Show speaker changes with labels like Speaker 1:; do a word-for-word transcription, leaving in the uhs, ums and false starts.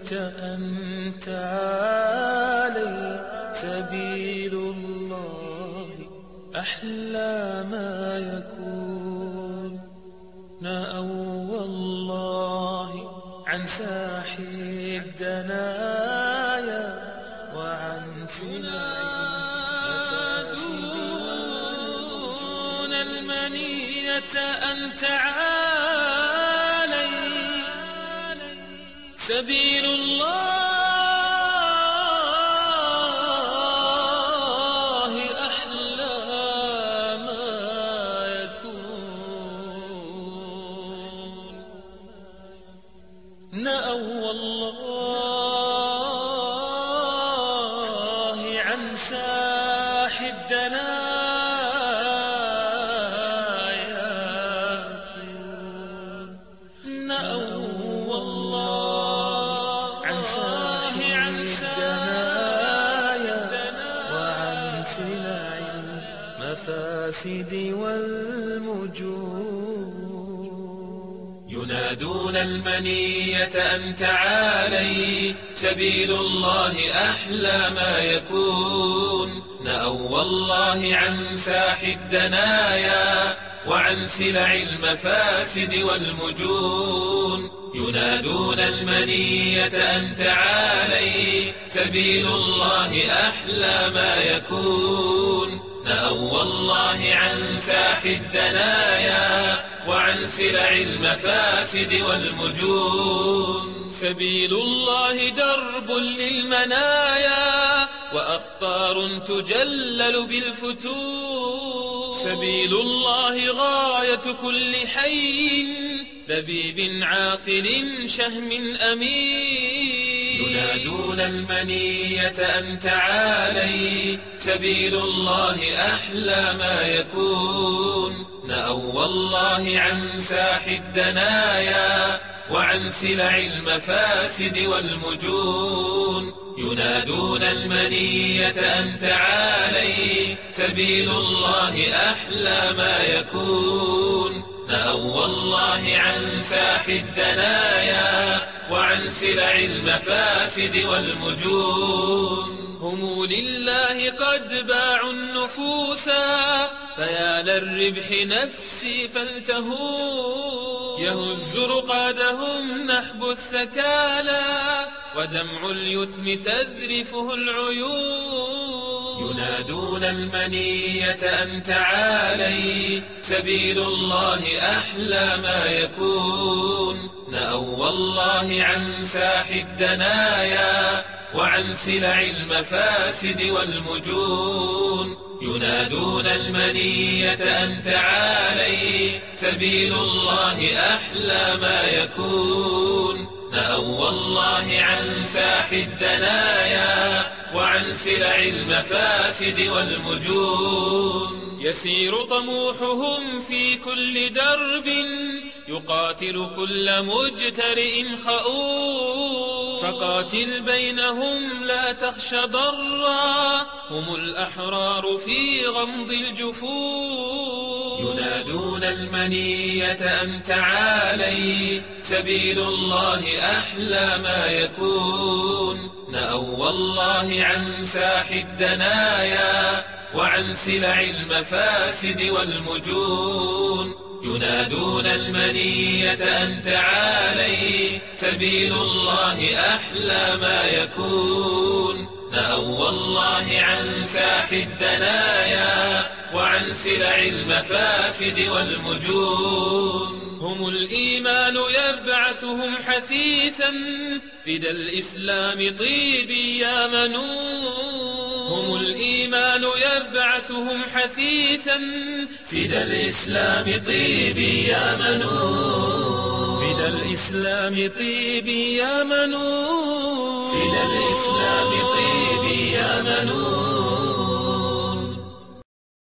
Speaker 1: أن تعالي سبيل الله أحلى ما يكون نأوى والله عن ساح الدنايا وعن سنادون المنية أن تعالي سبيل الله أحلى ما يكون نأوى الله عن ساح الدنايا نأوى الله عن ساح الدنايا وعن سلع المفاسد والمجون
Speaker 2: ينادون المنية أن تعالي سبيل الله أحلى ما يكون نأوى الله عن ساح الدنايا وعن سلع المفاسد والمجون ينادون المنية أن تعالي سبيل الله أحلى ما يكون نأوى الله عن ساح الدنايا وعن سلع المفاسد والمجون
Speaker 1: سبيل الله درب للمنايا وأخطار تجلل بالفتون سبيل الله غاية كل حي لبيب عاقل شهم أمين
Speaker 2: ينادون المنية أن تعالي سبيل الله أحلى ما يكون نأوى الله عن ساح الدنايا وعن سلع المفاسد والمجون ينادون المنية أن تعالي سبيل الله أحلى ما يكون نأوى الله عن ساح الدنايا وعن سلع المفاسد والمجون
Speaker 1: هم لله قد باعوا النفوسا فيا للربح نفسي فالتهوا يهز رقادهم نحب الثكالى ودمع اليتم تذرفه العيون
Speaker 2: ينادون المنية أن تعالي سبيل الله أحلى ما يكون نأوى الله عن ساح الدنايا وعن سلع المفاسد والمجون ينادون المنية أن تعالي سبيل الله أحلى ما يكون نأوى الله عن ساح الدنايا وعن سلع المفاسد والمجون
Speaker 1: يسير طموحهم في كل درب يقاتل كل مجترئ خؤون فقاتل بينهم لا تخش ضرا هم الأحرار في غمض الجفون
Speaker 2: ينادون المنية أن تعالي سبيل الله أحلى ما يكون نأوى الله عن ساح الدنايا وعن سلع المفاسد والمجون ينادون المنية أن تعالي سبيل الله أحلى ما يكون نأوى الله عن ساح الدنايا وعن سلع المفاسد والمجون
Speaker 1: هم الإيمان يبعثهم حثيثا فدى الإسلام طيبي يا منون هم الإيمان يبعثهم حثيثا
Speaker 2: فدى الإسلام طيبي يا منون
Speaker 1: فدى الإسلام طيبي يا منون
Speaker 2: فدى الإسلام طيبي يا منون